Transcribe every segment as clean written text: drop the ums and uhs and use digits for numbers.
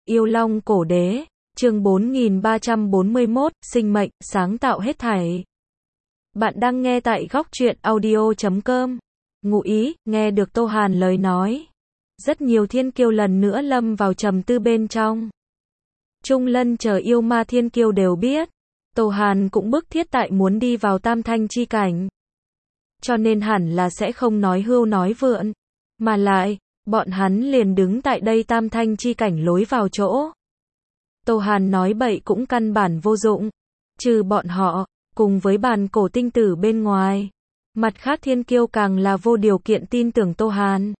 Yêu Long Cổ Đế, chương 4341, sinh mệnh, sáng tạo hết thảy. Bạn đang nghe tại góc truyện audio.com. Ngụ ý, nghe được Tô Hàn lời nói. Rất nhiều thiên kiêu lần nữa lâm vào trầm tư bên trong. Trung Lân chờ yêu ma thiên kiêu đều biết. Tô Hàn cũng bức thiết tại muốn đi vào tam thanh chi cảnh. Cho nên hẳn là sẽ không nói hưu nói vượn. Mà lại, bọn hắn liền đứng tại đây tam thanh chi cảnh lối vào chỗ. Tô Hàn nói bậy cũng căn bản vô dụng. Trừ bọn họ, cùng với bàn cổ tinh tử bên ngoài. Mặt khác thiên kiêu càng là vô điều kiện tin tưởng Tô Hàn.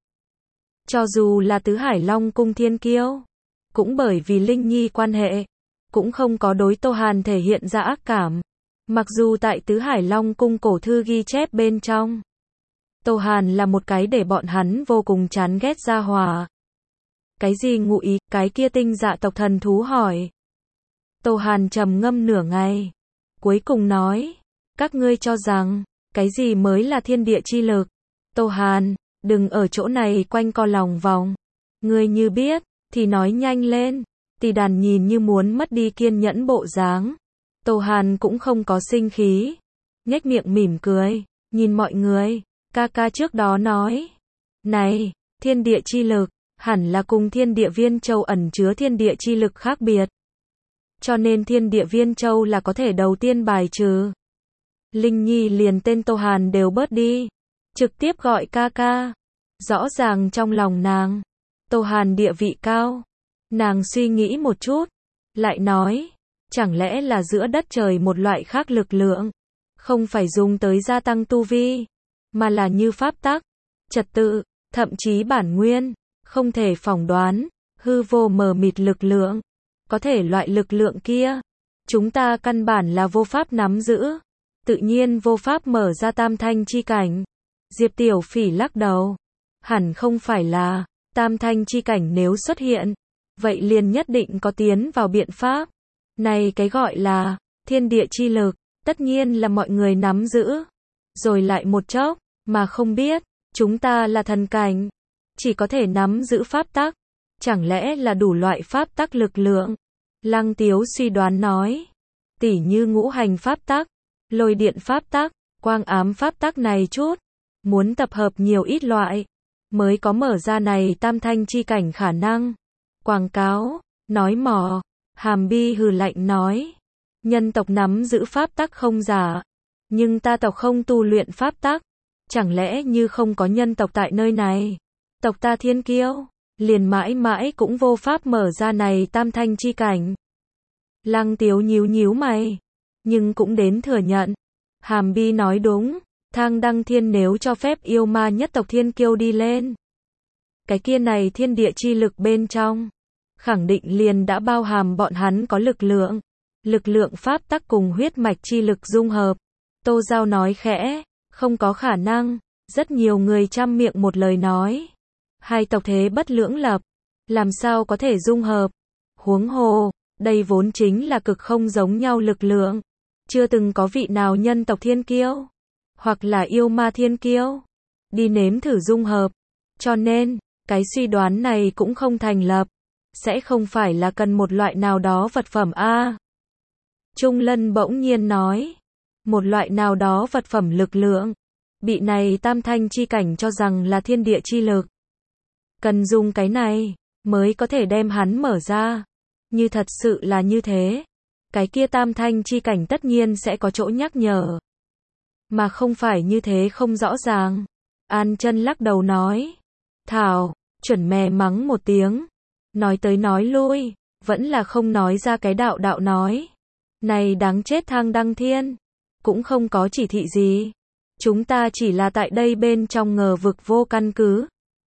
Cho dù là tứ hải long cung thiên kiêu, cũng bởi vì Linh Nhi quan hệ, cũng không có đối Tô Hàn thể hiện ra ác cảm. Mặc dù tại tứ hải long cung cổ thư ghi chép bên trong, Tô Hàn là một cái để bọn hắn vô cùng chán ghét gia hỏa. Cái gì ngụ ý? Cái kia tinh dạ tộc thần thú hỏi. Tô Hàn trầm ngâm nửa ngày, cuối cùng nói, các ngươi cho rằng, cái gì mới là thiên địa chi lực? Tô Hàn, đừng ở chỗ này quanh co lòng vòng. Ngươi như biết, thì nói nhanh lên. Tỷ Đàn nhìn như muốn mất đi kiên nhẫn bộ dáng. Tô Hàn cũng không có sinh khí. Nhếch miệng mỉm cười, nhìn mọi người. Ca ca trước đó nói. Này, thiên địa chi lực, hẳn là cùng thiên địa viên châu ẩn chứa thiên địa chi lực khác biệt. Cho nên thiên địa viên châu là có thể đầu tiên bài trừ. Linh Nhi liền tên Tô Hàn đều bớt đi. Trực tiếp gọi ca ca. Rõ ràng trong lòng nàng, Tô Hàn địa vị cao. Nàng suy nghĩ một chút, lại nói, chẳng lẽ là giữa đất trời một loại khác lực lượng, không phải dùng tới gia tăng tu vi, mà là như pháp tắc, trật tự, thậm chí bản nguyên, không thể phỏng đoán, hư vô mờ mịt lực lượng. Có thể loại lực lượng kia, chúng ta căn bản là vô pháp nắm giữ, tự nhiên vô pháp mở ra tam thanh chi cảnh. Diệp Tiểu Phỉ lắc đầu, hẳn không phải là, tam thanh chi cảnh nếu xuất hiện, vậy liền nhất định có tiến vào biện pháp. Này cái gọi là, thiên địa chi lực, tất nhiên là mọi người nắm giữ. Rồi lại một chốc, mà không biết, chúng ta là thần cảnh, chỉ có thể nắm giữ pháp tắc. Chẳng lẽ là đủ loại pháp tắc lực lượng? Lăng Tiếu suy đoán nói, tỉ như ngũ hành pháp tắc, lôi điện pháp tắc, quang ám pháp tắc này chút, muốn tập hợp nhiều ít loại, mới có mở ra này tam thanh chi cảnh khả năng. Quảng cáo, nói mỏ, Hàm Bi hừ lạnh nói, nhân tộc nắm giữ pháp tắc không giả, nhưng ta tộc không tu luyện pháp tắc, chẳng lẽ như không có nhân tộc tại nơi này, tộc ta thiên kiêu, liền mãi mãi cũng vô pháp mở ra này tam thanh chi cảnh. Lăng Tiếu nhíu nhíu mày, nhưng cũng đến thừa nhận, Hàm Bi nói đúng, Thang Đăng Thiên nếu cho phép yêu ma nhất tộc thiên kiêu đi lên, cái kia này thiên địa chi lực bên trong, khẳng định liền đã bao hàm bọn hắn có lực lượng pháp tắc cùng huyết mạch chi lực dung hợp. Tô Giao nói khẽ, không có khả năng, rất nhiều người trăm miệng một lời nói. Hai tộc thế bất lưỡng lập, làm sao có thể dung hợp? Huống hồ, đây vốn chính là cực không giống nhau lực lượng. Chưa từng có vị nào nhân tộc thiên kiêu, hoặc là yêu ma thiên kiêu, đi nếm thử dung hợp. Cho nên, cái suy đoán này cũng không thành lập. Sẽ không phải là cần một loại nào đó vật phẩm a? Trung Lân bỗng nhiên nói, một loại nào đó vật phẩm lực lượng, bị này tam thanh chi cảnh cho rằng là thiên địa chi lực. Cần dùng cái này, mới có thể đem hắn mở ra. Như thật sự là như thế, cái kia tam thanh chi cảnh tất nhiên sẽ có chỗ nhắc nhở. Mà không phải như thế không rõ ràng. An Chân lắc đầu nói, thảo, chuẩn mè mắng một tiếng. Nói tới nói lui, vẫn là không nói ra cái đạo nói. Này đáng chết Thang Đăng Thiên, cũng không có chỉ thị gì. Chúng ta chỉ là tại đây bên trong ngờ vực vô căn cứ.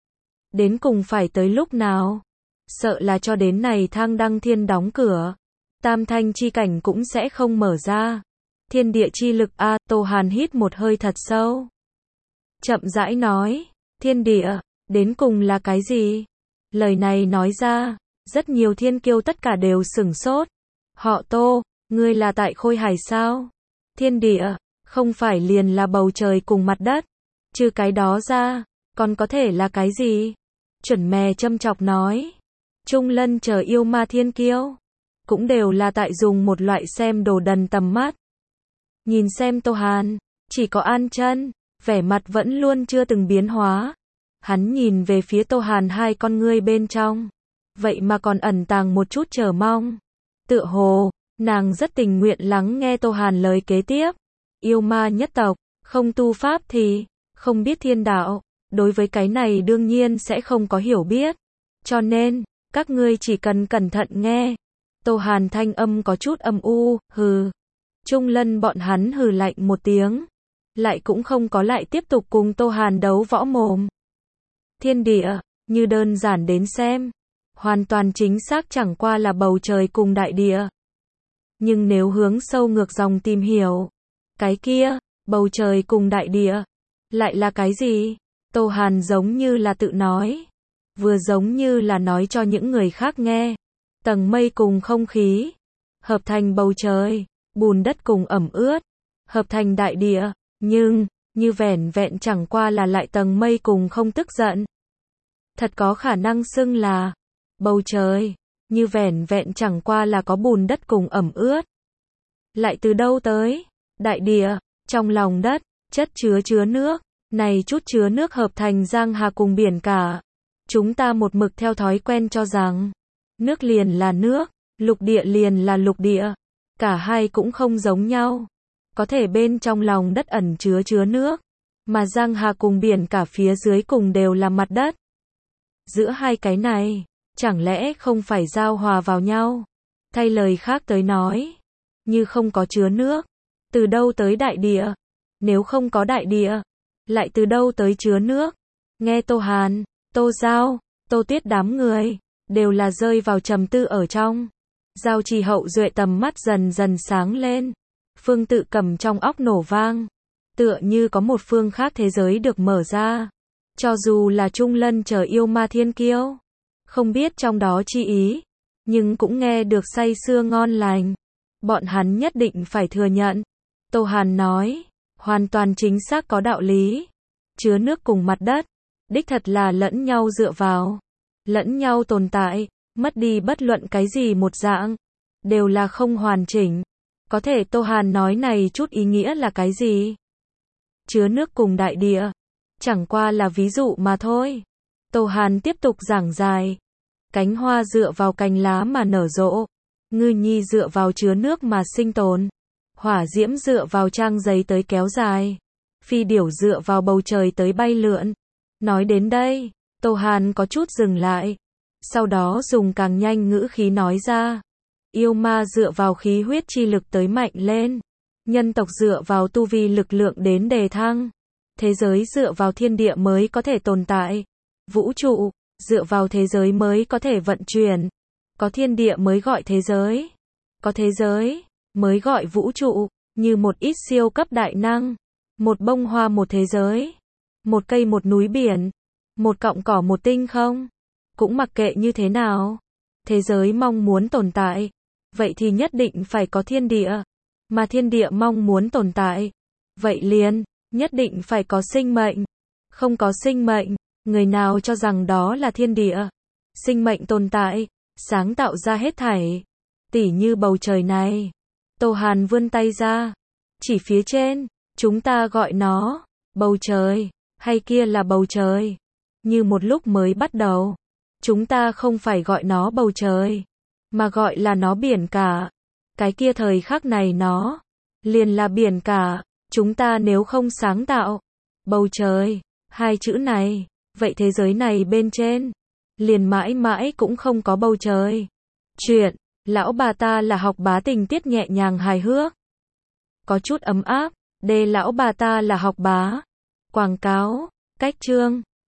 Đến cùng phải tới lúc nào? Sợ là cho đến này Thang Đăng Thiên đóng cửa, tam thanh chi cảnh cũng sẽ không mở ra. Thiên địa chi lực a? Tô Hàn hít một hơi thật sâu, chậm rãi nói, thiên địa, đến cùng là cái gì? Lời này nói ra, rất nhiều thiên kiêu tất cả đều sửng sốt. Họ Tô, ngươi là tại Khôi Hải sao? Thiên địa, không phải liền là bầu trời cùng mặt đất. Trừ cái đó ra, còn có thể là cái gì? Chuẩn mè châm chọc nói. Trung Lân chờ yêu ma thiên kiêu, cũng đều là tại dùng một loại xem đồ đần tầm mắt. Nhìn xem Tô Hàn, chỉ có An Chân, vẻ mặt vẫn luôn chưa từng biến hóa. Hắn nhìn về phía Tô Hàn hai con ngươi bên trong, vậy mà còn ẩn tàng một chút chờ mong. Tựa hồ, nàng rất tình nguyện lắng nghe Tô Hàn lời kế tiếp. Yêu ma nhất tộc, không tu pháp thì không biết thiên đạo, đối với cái này đương nhiên sẽ không có hiểu biết. Cho nên, các ngươi chỉ cần cẩn thận nghe. Tô Hàn thanh âm có chút âm u, hừ. Trung Lân bọn hắn hừ lạnh một tiếng, lại cũng không có lại tiếp tục cùng Tô Hàn đấu võ mồm. Thiên địa, như đơn giản đến xem, hoàn toàn chính xác chẳng qua là bầu trời cùng đại địa. Nhưng nếu hướng sâu ngược dòng tìm hiểu, cái kia, bầu trời cùng đại địa, lại là cái gì? Tô Hàn giống như là tự nói, vừa giống như là nói cho những người khác nghe. Tầng mây cùng không khí, hợp thành bầu trời, bùn đất cùng ẩm ướt, hợp thành đại địa, nhưng, như vẻn vẹn chẳng qua là lại tầng mây cùng không tức giận. Thật có khả năng xưng là bầu trời, như vẻn vẹn chẳng qua là có bùn đất cùng ẩm ướt. Lại từ đâu tới? Đại địa, trong lòng đất, chất chứa nước, này chút chứa nước hợp thành giang hà cùng biển cả. Chúng ta một mực theo thói quen cho rằng, nước liền là nước, lục địa liền là lục địa. Cả hai cũng không giống nhau. Có thể bên trong lòng đất ẩn chứa nước, mà giang hà cùng biển cả phía dưới cùng đều là mặt đất. Giữa hai cái này, chẳng lẽ không phải giao hòa vào nhau? Thay lời khác tới nói, như không có chứa nước, từ đâu tới đại địa? Nếu không có đại địa, lại từ đâu tới chứa nước? Nghe Tô Hàn, Tô Giao, Tô Tuyết đám người, đều là rơi vào trầm tư ở trong. Giao Trì Hậu Duệ tầm mắt dần dần sáng lên. Phương Tự Cầm trong óc nổ vang. Tựa như có một phương khác thế giới được mở ra. Cho dù là Trung Lân chờ yêu ma thiên kiêu, không biết trong đó chi ý, nhưng cũng nghe được say sưa ngon lành. Bọn hắn nhất định phải thừa nhận. Tô Hàn nói, hoàn toàn chính xác có đạo lý. Chứa nước cùng mặt đất, đích thật là lẫn nhau dựa vào, lẫn nhau tồn tại, mất đi bất luận cái gì một dạng, đều là không hoàn chỉnh. Có thể Tô Hàn nói này chút ý nghĩa là cái gì? Chứa nước cùng đại địa, chẳng qua là ví dụ mà thôi. Tô Hàn tiếp tục giảng dài. Cánh hoa dựa vào cành lá mà nở rộ, ngư nhi dựa vào chứa nước mà sinh tồn, hỏa diễm dựa vào trang giấy tới kéo dài, phi điểu dựa vào bầu trời tới bay lượn. Nói đến đây, Tô Hàn có chút dừng lại, sau đó dùng càng nhanh ngữ khí nói ra. Yêu ma dựa vào khí huyết chi lực tới mạnh lên, nhân tộc dựa vào tu vi lực lượng đến đề thăng, thế giới dựa vào thiên địa mới có thể tồn tại, vũ trụ dựa vào thế giới mới có thể vận chuyển, có thiên địa mới gọi thế giới, có thế giới mới gọi vũ trụ. Như một ít siêu cấp đại năng, một bông hoa một thế giới, một cây một núi biển, một cọng cỏ một tinh không, cũng mặc kệ như thế nào, thế giới mong muốn tồn tại, vậy thì nhất định phải có thiên địa, mà thiên địa mong muốn tồn tại, vậy liền nhất định phải có sinh mệnh. Không có sinh mệnh, người nào cho rằng đó là thiên địa? Sinh mệnh tồn tại, sáng tạo ra hết thảy, tỉ như bầu trời này. Tô Hàn vươn tay ra, chỉ phía trên, chúng ta gọi nó bầu trời, hay kia là bầu trời. Như một lúc mới bắt đầu, chúng ta không phải gọi nó bầu trời, mà gọi là nó biển cả. Cái kia thời khắc này nó liền là biển cả. Chúng ta nếu không sáng tạo bầu trời, hai chữ này, vậy thế giới này bên trên liền mãi mãi cũng không có bầu trời. Chuyện lão bà ta là học bá tình tiết nhẹ nhàng hài hước, có chút ấm áp. Lão bà ta là học bá. Quảng cáo, cách chương